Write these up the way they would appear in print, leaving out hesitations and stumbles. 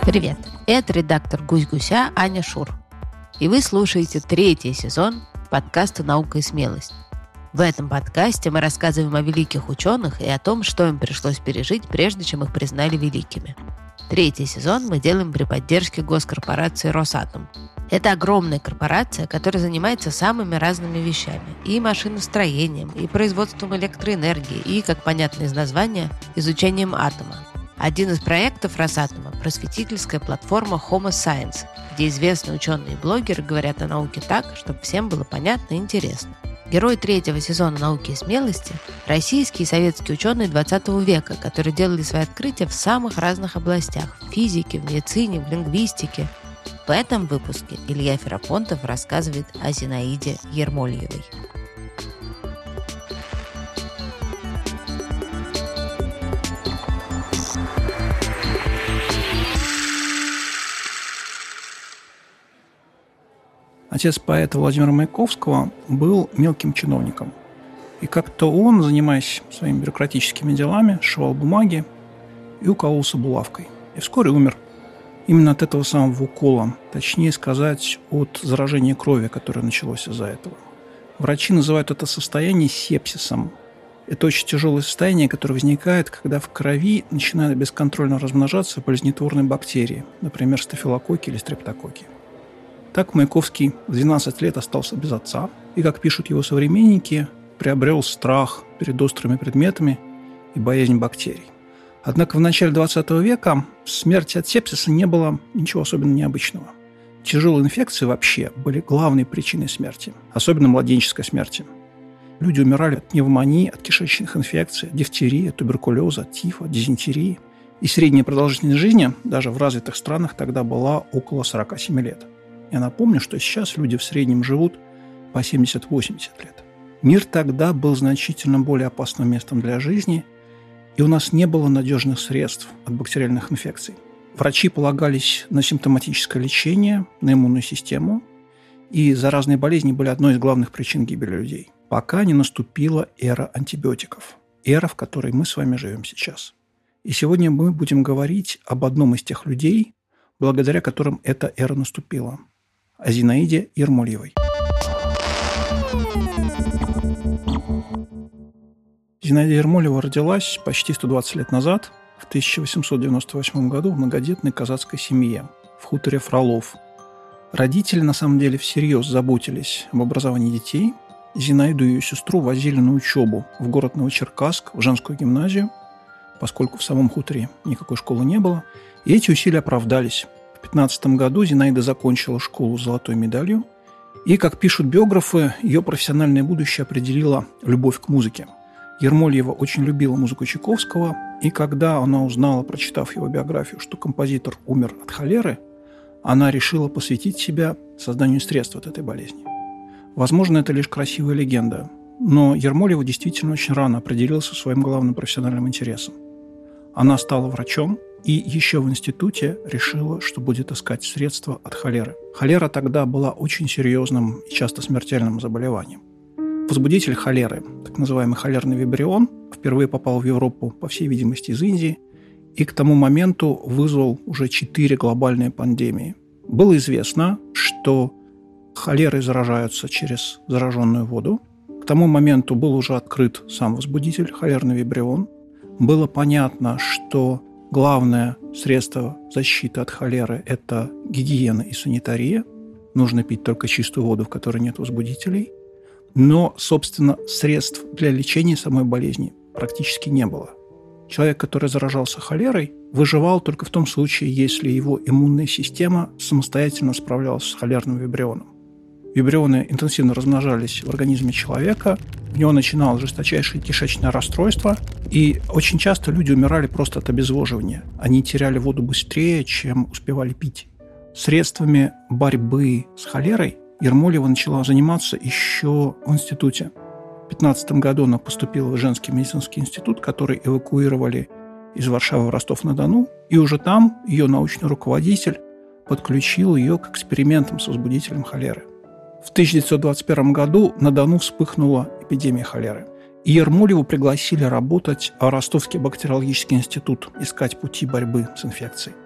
Привет, это редактор «Гусь-гуся» Аня Шур. И вы слушаете 3-й сезон подкаста «Наука и смелость». В этом подкасте мы рассказываем о великих ученых и о том, что им пришлось пережить, прежде чем их признали великими. 3-й сезон мы делаем при поддержке госкорпорации «Росатом». Это огромная корпорация, которая занимается самыми разными вещами. И машиностроением, и производством электроэнергии, и, как понятно из названия, изучением атома. Один из проектов Росатома – просветительская платформа Homo Science, где известные ученые и блогеры говорят о науке так, чтобы всем было понятно и интересно. Герой 3-го сезона «Науки и смелости» – российские и советские ученые 20 века, которые делали свои открытия в самых разных областях – в физике, в медицине, в лингвистике. В этом выпуске Илья Ферапонтов рассказывает о Зинаиде Ермольевой. Отец поэта Владимира Маяковского был мелким чиновником. И как-то он, занимаясь своими бюрократическими делами, сшивал бумаги и укололся булавкой. И вскоре умер. Именно от этого самого укола, точнее сказать, от заражения крови, которое началось из-за этого. Врачи называют это состояние сепсисом. Это очень тяжелое состояние, которое возникает, когда в крови начинают бесконтрольно размножаться болезнетворные бактерии, например, стафилококки или стрептококки. Так Маяковский в 12 лет остался без отца и, как пишут его современники, приобрел страх перед острыми предметами и боязнь бактерий. Однако в начале 20 века в смерти от сепсиса не было ничего особенно необычного. Тяжелые инфекции вообще были главной причиной смерти, особенно младенческой смерти. Люди умирали от пневмонии, от кишечных инфекций, дифтерии, туберкулеза, тифа, дизентерии. И средняя продолжительность жизни даже в развитых странах тогда была около 47 лет. Я напомню, что сейчас люди в среднем живут по 70-80 лет. Мир тогда был значительно более опасным местом для жизни, и у нас не было надежных средств от бактериальных инфекций. Врачи полагались на симптоматическое лечение, на иммунную систему, и заразные болезни были одной из главных причин гибели людей, пока не наступила эра антибиотиков, эра, в которой мы с вами живем сейчас. И сегодня мы будем говорить об одном из тех людей, благодаря которым эта эра наступила – о Зинаиде Ермольевой. Зинаида Ермольева родилась почти 120 лет назад, в 1898 году, в многодетной казацкой семье в хуторе Фролов. Родители, на самом деле, всерьез заботились об образовании детей. Зинаиду и ее сестру возили на учебу в город Новочеркасск, в женскую гимназию, поскольку в самом хуторе никакой школы не было. И эти усилия оправдались. В 2015 году Зинаида закончила школу с золотой медалью, и, как пишут биографы, ее профессиональное будущее определила любовь к музыке. Ермольева очень любила музыку Чайковского, и когда она узнала, прочитав его биографию, что композитор умер от холеры, она решила посвятить себя созданию средств от этой болезни. Возможно, это лишь красивая легенда, но Ермольева действительно очень рано определилась со своим главным профессиональным интересом. Она стала врачом и еще в институте решила, что будет искать средства от холеры. Холера тогда была очень серьезным и часто смертельным заболеванием. Возбудитель холеры, так называемый холерный вибрион, впервые попал в Европу, по всей видимости, из Индии, и к тому моменту вызвал уже 4 глобальные пандемии. Было известно, что холерой заражаются через зараженную воду. К тому моменту был уже открыт сам возбудитель, холерный вибрион. Было понятно, что главное средство защиты от холеры – это гигиена и санитария. Нужно пить только чистую воду, в которой нет возбудителей. Но, собственно, средств для лечения самой болезни практически не было. Человек, который заражался холерой, выживал только в том случае, если его иммунная система самостоятельно справлялась с холерным вибрионом. Вибрионы интенсивно размножались в организме человека, у него начиналось жесточайшее кишечное расстройство, и очень часто люди умирали просто от обезвоживания. Они теряли воду быстрее, чем успевали пить. Средствами борьбы с холерой Ермольева начала заниматься еще в институте. В 2015 году она поступила в женский медицинский институт, который эвакуировали из Варшавы в Ростов-на-Дону, и уже там ее научный руководитель подключил ее к экспериментам с возбудителем холеры. В 1921 году на Дону вспыхнула эпидемия холеры. И Ермольеву пригласили работать в Ростовский бактериологический институт, искать пути борьбы с инфекцией.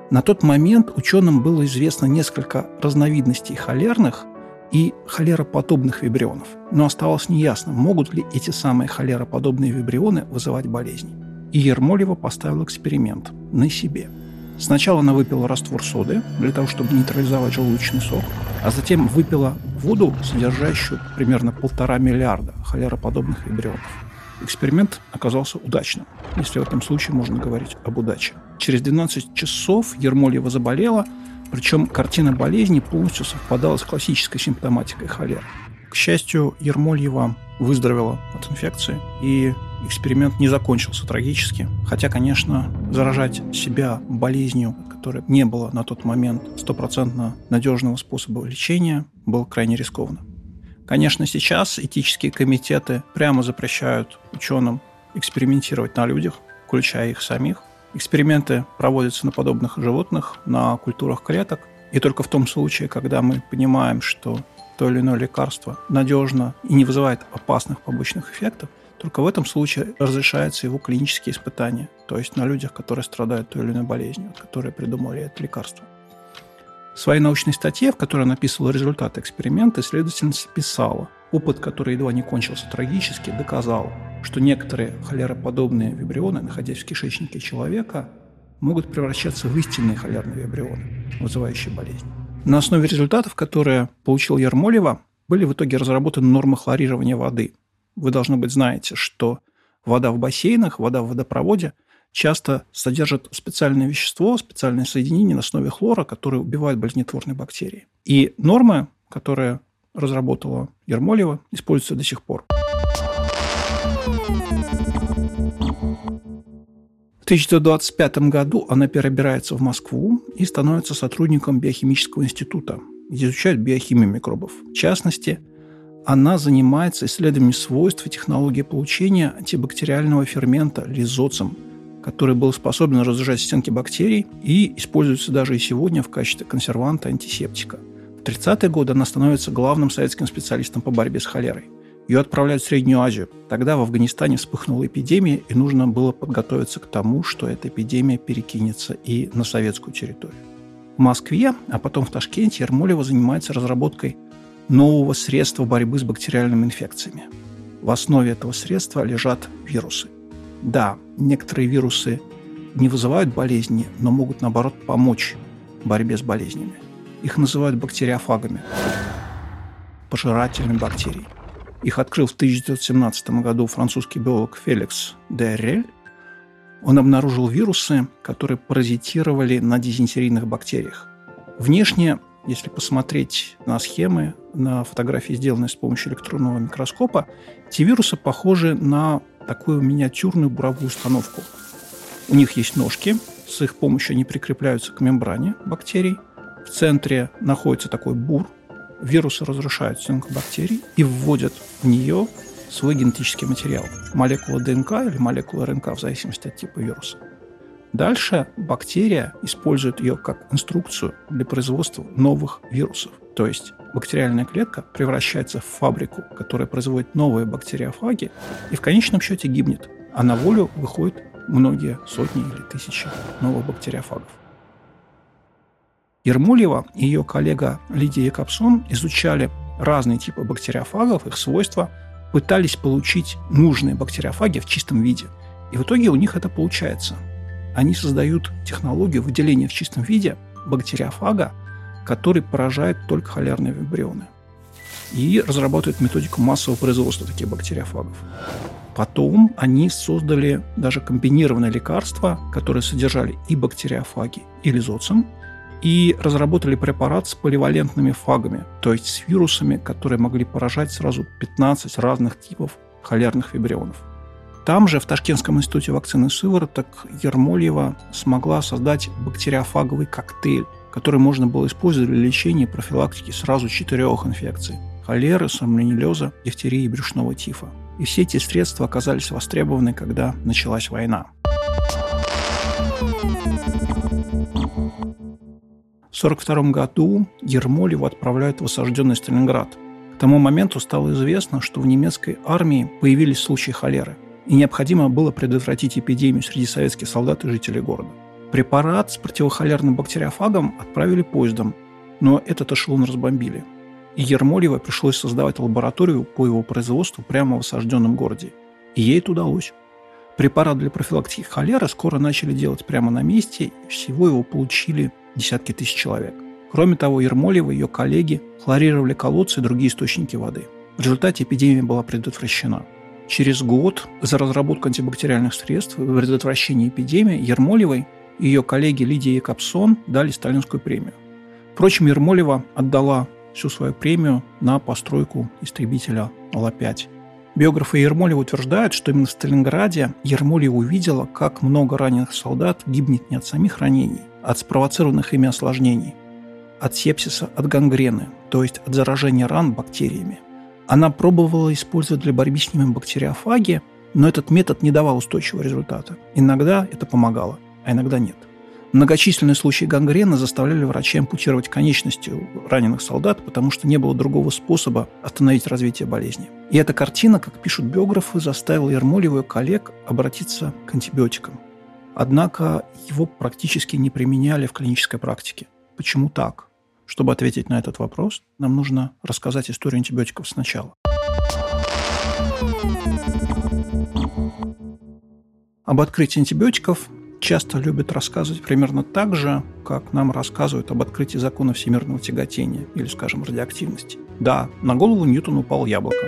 На тот момент ученым было известно несколько разновидностей холерных и холероподобных вибрионов, но оставалось неясно, могут ли эти самые холероподобные вибрионы вызывать болезни. И Ермолева поставила эксперимент на себе. Сначала она выпила раствор соды для того, чтобы нейтрализовать желудочный сок, а затем выпила воду, содержащую примерно 1,5 миллиарда холероподобных вибрионов. Эксперимент оказался удачным, если в этом случае можно говорить об удаче. Через 12 часов Ермолева заболела, причем картина болезни полностью совпадала с классической симптоматикой холеры. К счастью, Ермолева выздоровела от инфекции, и эксперимент не закончился трагически. Хотя, конечно, заражать себя болезнью, которой не было на тот момент стопроцентно надежного способа лечения, было крайне рискованно. Конечно, сейчас этические комитеты прямо запрещают ученым экспериментировать на людях, включая их самих. Эксперименты проводятся на подобных животных, на культурах клеток. И только в том случае, когда мы понимаем, что то или иное лекарство надежно и не вызывает опасных побочных эффектов, только в этом случае разрешаются его клинические испытания, то есть на людях, которые страдают той или иной болезнью, которые придумали это лекарство. В своей научной статье, в которой она описывала результаты эксперимента, исследовательница писала: опыт, который едва не кончился трагически, доказал, что некоторые холероподобные вибрионы, находясь в кишечнике человека, могут превращаться в истинные холерные вибрионы, вызывающие болезнь. На основе результатов, которые получил Ермолева, были в итоге разработаны нормы хлорирования воды. Вы, должно быть, знаете, что вода в бассейнах, вода в водопроводе часто содержит специальное вещество, специальное соединение на основе хлора, которое убивает болезнетворные бактерии. И нормы, которые разработала Ермолева, используются до сих пор. В 1925 году она перебирается в Москву и становится сотрудником биохимического института, где изучают биохимию микробов. В частности, она занимается исследованием свойств и технологии получения антибактериального фермента лизоцим, который был способен разрушать стенки бактерий и используется даже и сегодня в качестве консерванта, антисептика. В 30-е годы она становится главным советским специалистом по борьбе с холерой. Ее отправляют в Среднюю Азию. Тогда в Афганистане вспыхнула эпидемия, и нужно было подготовиться к тому, что эта эпидемия перекинется и на советскую территорию. В Москве, а потом в Ташкенте Ермолева занимается разработкой нового средства борьбы с бактериальными инфекциями. В основе этого средства лежат вирусы. Да, некоторые вирусы не вызывают болезни, но могут, наоборот, помочь в борьбе с болезнями. Их называют бактериофагами, пожирателями бактерий. Их открыл в 1917 году французский биолог Феликс де Рель. Он обнаружил вирусы, которые паразитировали на дизентерийных бактериях. Внешне, если посмотреть на схемы, на фотографии, сделанные с помощью электронного микроскопа, эти вирусы похожи на такую миниатюрную буровую установку. У них есть ножки, с их помощью они прикрепляются к мембране бактерий. В центре находится такой бур. Вирусы разрушают стенку бактерий и вводят в нее свой генетический материал – молекулу ДНК или молекулу РНК, в зависимости от типа вируса. Дальше бактерия использует ее как инструкцию для производства новых вирусов. То есть бактериальная клетка превращается в фабрику, которая производит новые бактериофаги и в конечном счете гибнет, а на волю выходят многие сотни или тысячи новых бактериофагов. Ермолева и ее коллега Лидия Якобсон изучали разные типы бактериофагов, их свойства, пытались получить нужные бактериофаги в чистом виде. И в итоге у них это получается. Они создают технологию выделения в чистом виде бактериофага, который поражает только холерные вибрионы. И разрабатывают методику массового производства таких бактериофагов. Потом они создали даже комбинированные лекарства, которые содержали и бактериофаги, и лизоцим, и разработали препарат с поливалентными фагами, то есть с вирусами, которые могли поражать сразу 15 разных типов холерных вибрионов. Там же, в Ташкентском институте вакцины сывороток, Ермолева смогла создать бактериофаговый коктейль, который можно было использовать для лечения и профилактики сразу 4 инфекций – холеры, сальмонеллеза, дифтерии и брюшного тифа. И все эти средства оказались востребованы, когда началась война. В 1942 году Ермолеву отправляют в осажденный Сталинград. К тому моменту стало известно, что в немецкой армии появились случаи холеры, и необходимо было предотвратить эпидемию среди советских солдат и жителей города. Препарат с противохолерным бактериофагом отправили поездом, но этот эшелон разбомбили. И Ермолиевой пришлось создавать лабораторию по его производству прямо в осажденном городе. И ей это удалось. Препарат для профилактики холеры скоро начали делать прямо на месте, и всего его получили десятки тысяч человек. Кроме того, Ермолиева и ее коллеги хлорировали колодцы и другие источники воды. В результате эпидемия была предотвращена. Через год за разработку антибактериальных средств и предотвращение эпидемии Ермолиевой и ее коллеге Лидии Якобсон дали сталинскую премию. Впрочем, Ермолиева отдала всю свою премию на постройку истребителя Ла-5. Биографы Ермолиева утверждают, что именно в Сталинграде Ермолиева увидела, как много раненых солдат гибнет не от самих ранений, а от спровоцированных ими осложнений, от сепсиса, от гангрены, то есть от заражения ран бактериями. Она пробовала использовать для борьбы с ними бактериофаги, но этот метод не давал устойчивого результата. Иногда это помогало, а иногда нет. Многочисленные случаи гангрены заставляли врачей ампутировать конечности у раненых солдат, потому что не было другого способа остановить развитие болезни. И эта картина, как пишут биографы, заставила Ермолиеву и коллег обратиться к антибиотикам. Однако его практически не применяли в клинической практике. Почему так? Чтобы ответить на этот вопрос, нам нужно рассказать историю антибиотиков сначала. Об открытии антибиотиков часто любят рассказывать примерно так же, как нам рассказывают об открытии закона всемирного тяготения или, скажем, радиоактивности. Да, на голову Ньютону упало яблоко.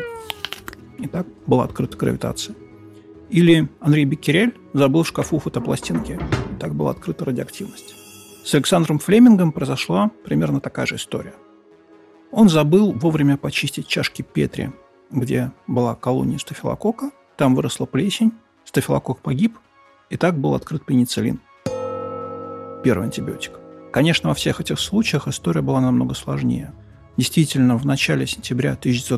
И так была открыта гравитация. Или Анри Беккерель забыл в шкафу фотопластинки. И так была открыта радиоактивность. С Александром Флемингом произошла примерно такая же история. Он забыл вовремя почистить чашки Петри, где была колония стафилококка. Там выросла плесень, стафилококк погиб, и так был открыт пенициллин. Первый антибиотик. Конечно, во всех этих случаях история была намного сложнее. Действительно, в начале сентября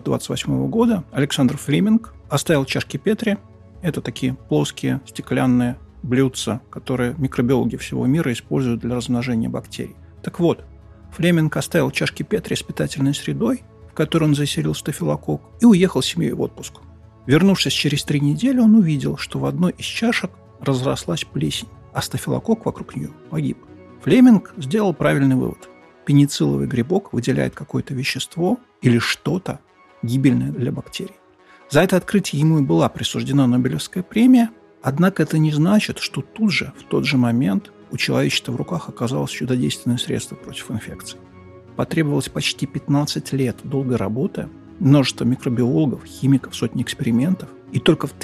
1928 года Александр Флеминг оставил чашки Петри. Это такие плоские стеклянные блюдца, которые микробиологи всего мира используют для размножения бактерий. Так вот, Флеминг оставил чашки Петри с питательной средой, в которой он заселил стафилококк, и уехал с семьей в отпуск. Вернувшись через 3 недели, он увидел, что в одной из чашек разрослась плесень, а стафилококк вокруг нее погиб. Флеминг сделал правильный вывод. Пеницилловый грибок выделяет какое-то вещество или что-то гибельное для бактерий. За это открытие ему и была присуждена Нобелевская премия, однако это не значит, что тут же, в тот же момент, у человечества в руках оказалось чудодейственное средство против инфекций. Потребовалось почти 15 лет долгой работы, множество микробиологов, химиков, сотни экспериментов, и только в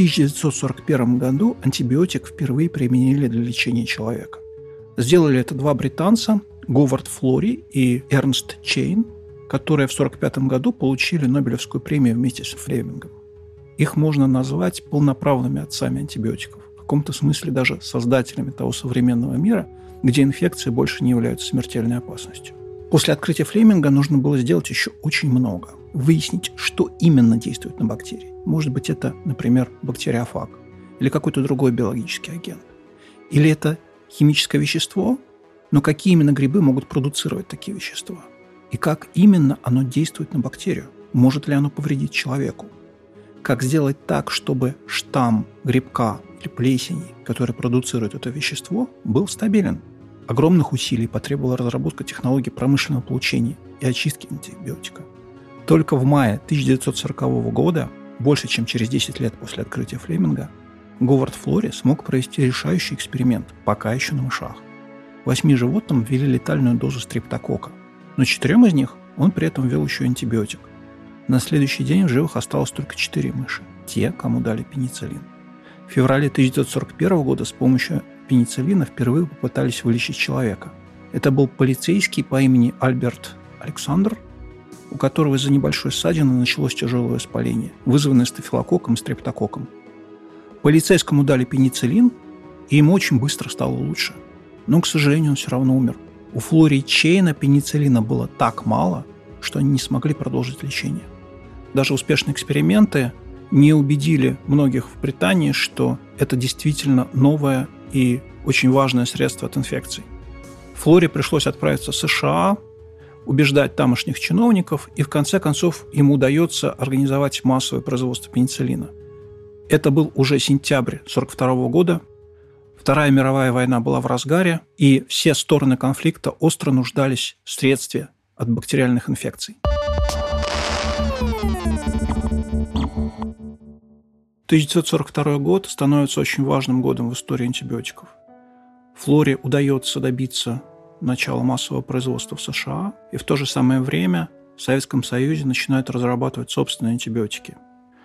1941 году антибиотик впервые применили для лечения человека. Сделали это 2 британца, Говард Флори и Эрнст Чейн, которые в 1945 году получили Нобелевскую премию вместе с Флемингом. Их можно назвать полноправными отцами антибиотиков, в каком-то смысле даже создателями того современного мира, где инфекции больше не являются смертельной опасностью. После открытия Флеминга нужно было сделать еще очень много. Выяснить, что именно действует на бактерии. Может быть, это, например, бактериофаг или какой-то другой биологический агент. Или это химическое вещество, но какие именно грибы могут продуцировать такие вещества? И как именно оно действует на бактерию? Может ли оно повредить человеку? Как сделать так, чтобы штамм грибка или плесени, который продуцирует это вещество, был стабилен? Огромных усилий потребовала разработка технологий промышленного получения и очистки антибиотика. Только в мае 1940 года, больше чем через 10 лет после открытия Флеминга, Говард Флори смог провести решающий эксперимент, пока еще на мышах. 8 животным ввели летальную дозу стрептококка, но 4 из них он при этом ввел еще антибиотик. На следующий день в живых осталось только 4 мыши, те, кому дали пенициллин. В феврале 1941 года с помощью пенициллина впервые попытались вылечить человека. Это был полицейский по имени Альберт Александр, у которого из-за небольшой ссадины началось тяжелое воспаление, вызванное стафилококком и стрептококком. Полицейскому дали пенициллин, и ему очень быстро стало лучше. Но, к сожалению, он все равно умер. У Флори и Чейна пенициллина было так мало, что они не смогли продолжить лечение. Даже успешные эксперименты не убедили многих в Британии, что это действительно новое и очень важное средство от инфекций. Флоре пришлось отправиться в США, убеждать тамошних чиновников, и в конце концов ему удается организовать массовое производство пенициллина. Это был уже сентябрь 1942 года. Вторая мировая война была в разгаре, и все стороны конфликта остро нуждались в средстве от бактериальных инфекций. 1942 год становится очень важным годом в истории антибиотиков. Флоре удается добиться начала массового производства в США, и в то же самое время в Советском Союзе начинают разрабатывать собственные антибиотики.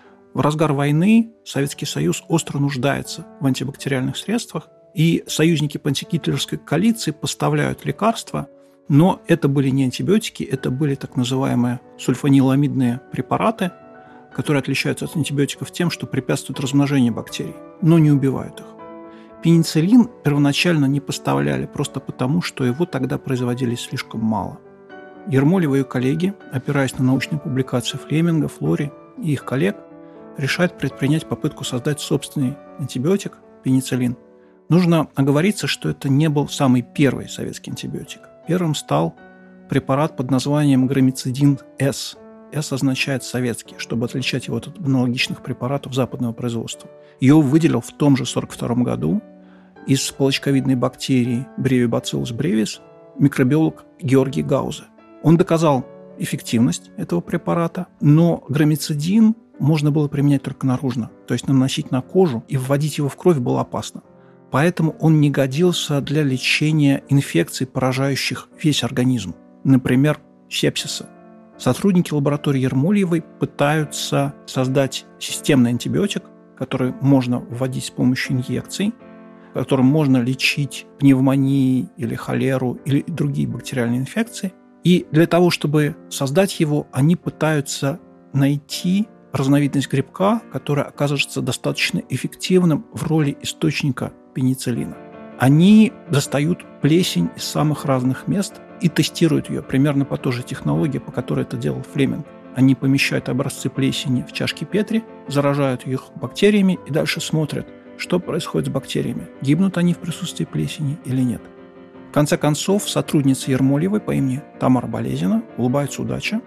В разгар войны Советский Союз остро нуждается в антибактериальных средствах, и союзники по антигитлеровской коалиции поставляют лекарства, но это были не антибиотики, это были так называемые сульфаниламидные препараты, которые отличаются от антибиотиков тем, что препятствуют размножению бактерий, но не убивают их. Пенициллин первоначально не поставляли просто потому, что его тогда производили слишком мало. Ермолева и ее коллеги, опираясь на научные публикации Флеминга, Флори и их коллег, решают предпринять попытку создать собственный антибиотик – пенициллин. Нужно оговориться, что это не был самый первый советский антибиотик. Первым стал препарат под названием грамицидин-С. «С» означает «советский», чтобы отличать его от аналогичных препаратов западного производства. Его выделил в том же 1942 году из полочковидной бактерии Brevibacillus brevis микробиолог Георгий Гаузе. Он доказал эффективность этого препарата, но грамицидин можно было применять только наружно, то есть наносить на кожу, и вводить его в кровь было опасно. Поэтому он не годился для лечения инфекций, поражающих весь организм, например, сепсиса. Сотрудники лаборатории Ермольевой пытаются создать системный антибиотик, который можно вводить с помощью инъекций, которым можно лечить пневмонии или холеру или другие бактериальные инфекции. И для того, чтобы создать его, они пытаются найти разновидность грибка, которая окажется достаточно эффективным в роли источника пенициллина. Они достают плесень из самых разных мест и тестируют ее примерно по той же технологии, по которой это делал Флеминг. Они помещают образцы плесени в чашки Петри, заражают их бактериями и дальше смотрят, что происходит с бактериями, гибнут они в присутствии плесени или нет. В конце концов, сотрудница Ермолевой по имени Тамара Болезина, улыбается удача,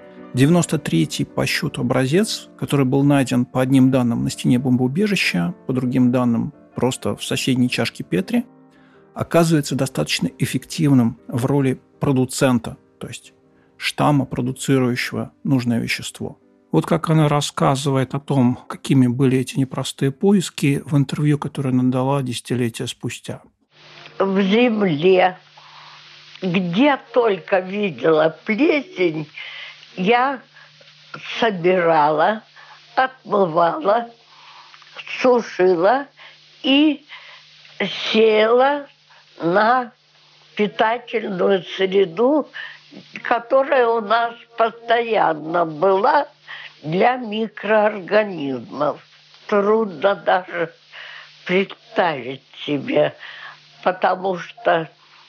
93-й по счету образец, который был найден по одним данным на стене бомбоубежища, по другим данным просто в соседней чашке Петри, оказывается достаточно эффективным в роли продуцента, то есть штамма, продуцирующего нужное вещество. Вот как она рассказывает о том, какими были эти непростые поиски в интервью, которое она дала десятилетия спустя. В земле, где только видела плесень, я собирала, отмывала, сушила и сеяла на питательную среду, которая у нас постоянно была для микроорганизмов. Трудно даже представить себе, потому что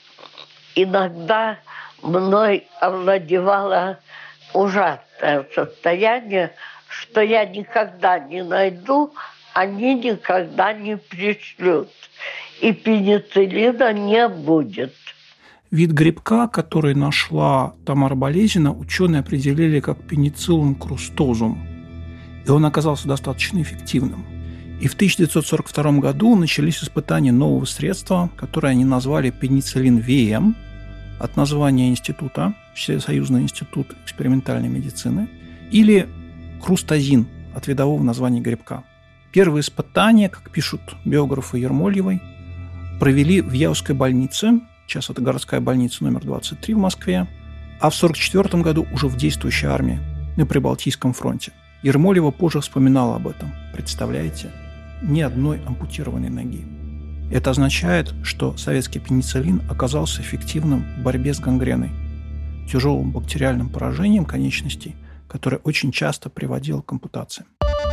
иногда мной овладевало ужасное состояние, что я никогда не найду, они никогда не пришлют. И пенициллина не будет. Вид грибка, который нашла Тамара Болезина, ученые определили как пенициллум крустозум. И он оказался достаточно эффективным. И в 1942 году начались испытания нового средства, которое они назвали пенициллин-ВМ, от названия института, Всесоюзный институт экспериментальной медицины, или крустозин, от видового названия грибка. Первые испытания, как пишут биографы Ермольевой, провели в Яузской больнице, сейчас это городская больница номер 23 в Москве, а в 1944 году уже в действующей армии на Прибалтийском фронте. Ермолева позже вспоминала об этом. Представляете? Ни одной ампутированной ноги. Это означает, что советский пенициллин оказался эффективным в борьбе с гангреной, тяжелым бактериальным поражением конечностей, которое очень часто приводило к ампутациям.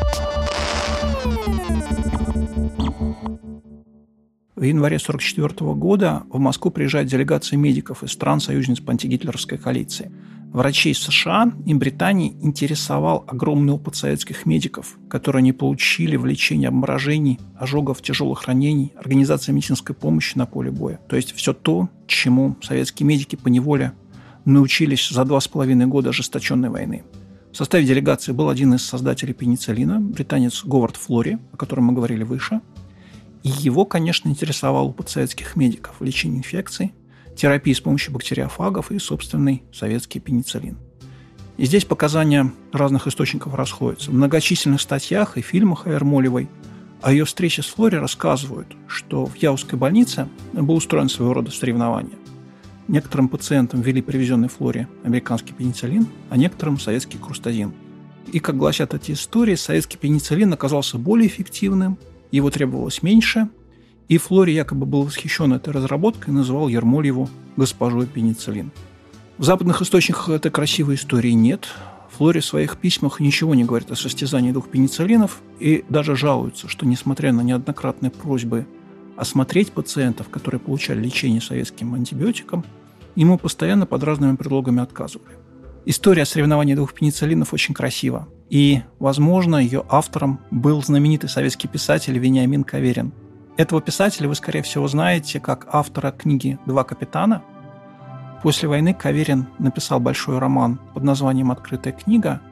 В январе 1944 года в Москву приезжает делегация медиков из стран-союзниц по антигитлеровской коалиции. Врачей США и Британии интересовал огромный опыт советских медиков, которые они получили в лечении обморожений, ожогов, тяжелых ранений, организации медицинской помощи на поле боя. То есть все то, чему советские медики поневоле научились за 2,5 года ожесточенной войны. В составе делегации был один из создателей пенициллина, британец Говард Флори, о котором мы говорили выше, И его, конечно, интересовал опыт советских медиков в лечении инфекций, терапии с помощью бактериофагов и собственный советский пенициллин. И здесь показания разных источников расходятся. В многочисленных статьях и фильмах о Ермолевой о ее встрече с Флори рассказывают, что в Яузской больнице был устроен своего рода соревнование. Некоторым пациентам ввели привезенный Флоре американский пенициллин, а некоторым советский крустазин. И, как гласят эти истории, советский пенициллин оказался более эффективным, его требовалось меньше, и Флори якобы был восхищен этой разработкой и называл Ермольеву госпожой пенициллин. В западных источниках этой красивой истории нет. Флори в своих письмах ничего не говорит о состязании двух пенициллинов и даже жалуется, что, несмотря на неоднократные просьбы осмотреть пациентов, которые получали лечение советским антибиотиком, ему постоянно под разными предлогами отказывали. История соревнований двух пенициллинов очень красива. И, возможно, ее автором был знаменитый советский писатель Вениамин Каверин. Этого писателя вы, скорее всего, знаете как автора книги «Два капитана». После войны Каверин написал большой роман под названием «Открытая книга»,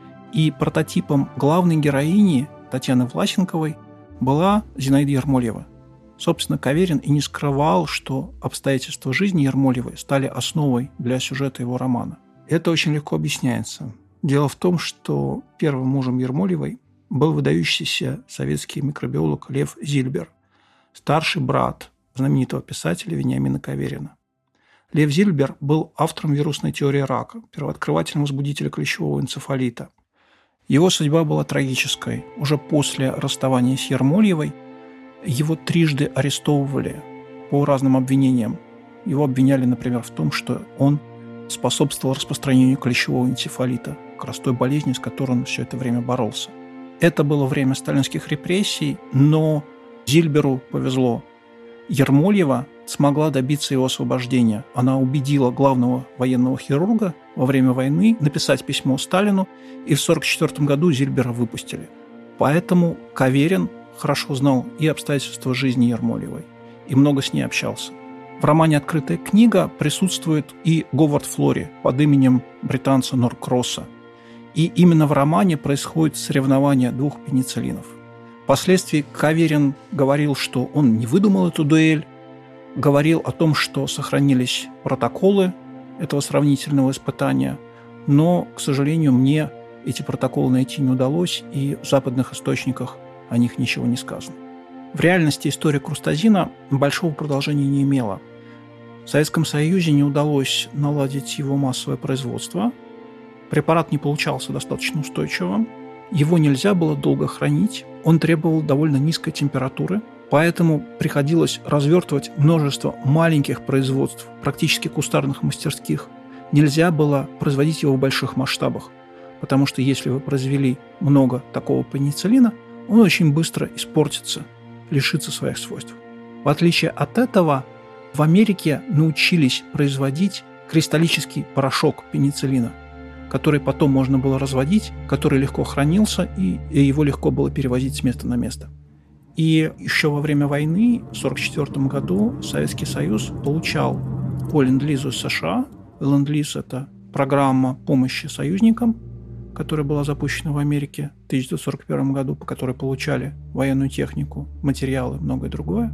и прототипом главной героини Татьяны Власенковой была Зинаида Ермольева. Собственно, Каверин и не скрывал, что обстоятельства жизни Ермольевой стали основой для сюжета его романа. Это очень легко объясняется. Дело в том, что первым мужем Ермолевой был выдающийся советский микробиолог Лев Зильбер, старший брат знаменитого писателя Вениамина Каверина. Лев Зильбер был автором вирусной теории рака, первооткрывателем возбудителя клещевого энцефалита. Его судьба была трагической. Уже после расставания с Ермольевой его трижды арестовывали по разным обвинениям. Его обвиняли, например, в том, что он способствовал распространению клещевого энцефалита, как раз той болезни, с которой он все это время боролся. Это было время сталинских репрессий, но Зильберу повезло. Ермольева смогла добиться его освобождения. Она убедила главного военного хирурга во время войны написать письмо Сталину, и в 1944 году Зильбера выпустили. Поэтому Каверин хорошо знал и обстоятельства жизни Ермолевой, и много с ней общался. В романе «Открытая книга» присутствует и Говард Флори под именем британца Норкросса. И именно в романе происходит соревнование двух пенициллинов. Впоследствии Каверин говорил, что он не выдумал эту дуэль, говорил о том, что сохранились протоколы этого сравнительного испытания, но, к сожалению, мне эти протоколы найти не удалось, и в западных источниках о них ничего не сказано. В реальности история крустазина большого продолжения не имела. В Советском Союзе не удалось наладить его массовое производство, препарат не получался достаточно устойчивым, его нельзя было долго хранить, он требовал довольно низкой температуры, поэтому приходилось развертывать множество маленьких производств, практически кустарных мастерских. Нельзя было производить его в больших масштабах, потому что если вы произвели много такого пенициллина, он очень быстро испортится, лишится своих свойств. В отличие от этого, в Америке научились производить кристаллический порошок пенициллина, который потом можно было разводить, который легко хранился, и его легко было перевозить с места на место. И еще во время войны, в 1944 году, Советский Союз получал по ленд-лизу из США. Ленд-лиз – это программа помощи союзникам, которая была запущена в Америке в 1941 году, по которой получали военную технику, материалы, многое другое.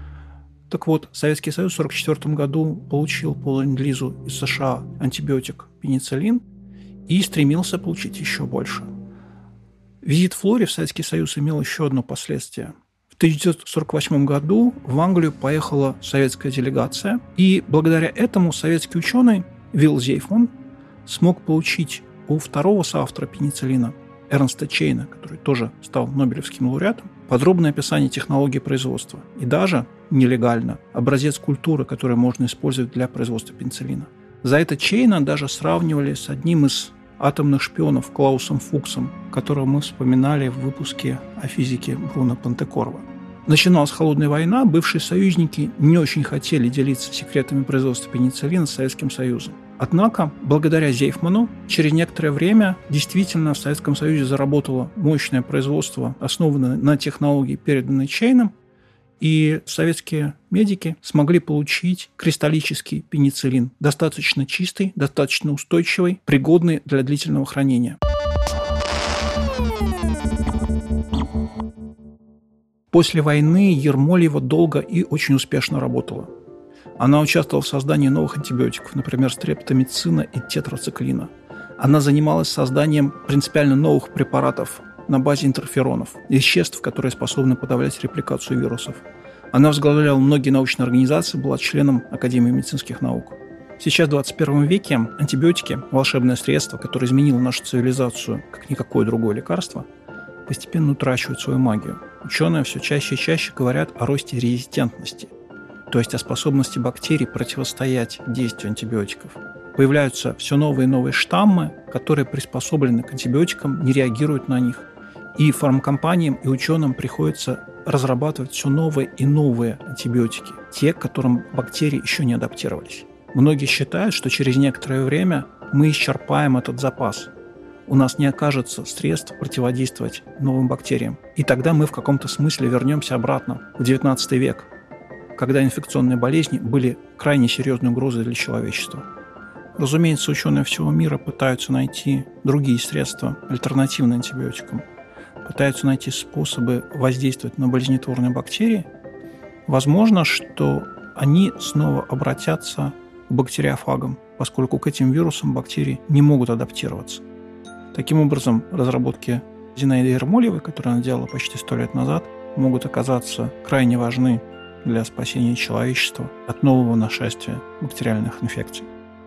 Так вот, Советский Союз в 1944 году получил по ленд-лизу из США антибиотик пенициллин и стремился получить еще больше. Визит Флори в Советский Союз имел еще одно последствие. В 1948 году в Англию поехала советская делегация, и благодаря этому советский ученый Вилл Зейфман смог получить у второго соавтора пенициллина, Эрнста Чейна, который тоже стал Нобелевским лауреатом, подробное описание технологии производства и даже, нелегально, образец культуры, который можно использовать для производства пенициллина. За это Чейна даже сравнивали с одним из атомных шпионов Клаусом Фуксом, которого мы вспоминали в выпуске о физике Бруно Понтекорво. Начиналась холодная война, бывшие союзники не очень хотели делиться секретами производства пенициллина с Советским Союзом. Однако, благодаря Зейфману, через некоторое время действительно в Советском Союзе заработало мощное производство, основанное на технологии, переданной Чейном, и советские медики смогли получить кристаллический пенициллин, достаточно чистый, достаточно устойчивый, пригодный для длительного хранения. После войны Ермолиева долго и очень успешно работала. Она участвовала в создании новых антибиотиков, например, стрептомицина и тетрациклина. Она занималась созданием принципиально новых препаратов на базе интерферонов, веществ, которые способны подавлять репликацию вирусов. Она возглавляла многие научные организации, была членом Академии медицинских наук. Сейчас, в 21 веке, антибиотики – волшебное средство, которое изменило нашу цивилизацию, как никакое другое лекарство, постепенно утрачивают свою магию. Ученые все чаще и чаще говорят о росте резистентности, то есть о способности бактерий противостоять действию антибиотиков. Появляются все новые и новые штаммы, которые приспособлены к антибиотикам, не реагируют на них. И фармкомпаниям и ученым приходится разрабатывать все новые и новые антибиотики, те, к которым бактерии еще не адаптировались. Многие считают, что через некоторое время мы исчерпаем этот запас. У нас не окажется средств противодействовать новым бактериям. И тогда мы в каком-то смысле вернемся обратно в XIX век, когда инфекционные болезни были крайне серьезной угрозой для человечества. Разумеется, ученые всего мира пытаются найти другие средства, альтернативные антибиотикам, пытаются найти способы воздействовать на болезнетворные бактерии. Возможно, что они снова обратятся к бактериофагам, поскольку к этим вирусам бактерии не могут адаптироваться. Таким образом, разработки Зинаиды Ермолиевой, которые она делала почти 100 лет назад, могут оказаться крайне важны для спасения человечества от нового нашествия бактериальных инфекций.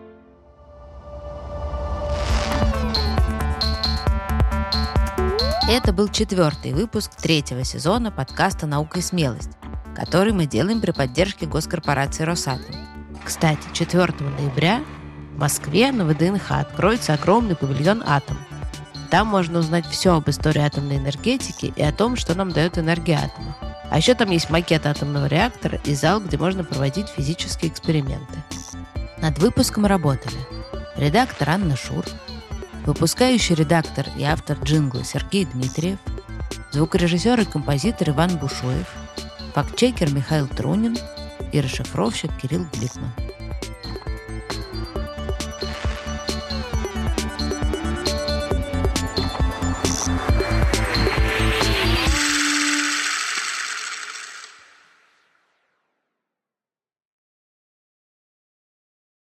Это был 4-й выпуск 3-го сезона подкаста «Наука и смелость», который мы делаем при поддержке госкорпорации «Росатом». Кстати, 4 ноября в Москве на ВДНХ откроется огромный павильон «Атом». Там можно узнать все об истории атомной энергетики и о том, что нам дает энергия атома. А еще там есть макет атомного реактора и зал, где можно проводить физические эксперименты. Над выпуском работали редактор Анна Шур, выпускающий редактор и автор джингла Сергей Дмитриев, звукорежиссер и композитор Иван Бушуев, фактчекер Михаил Трунин и расшифровщик Кирилл Гликман.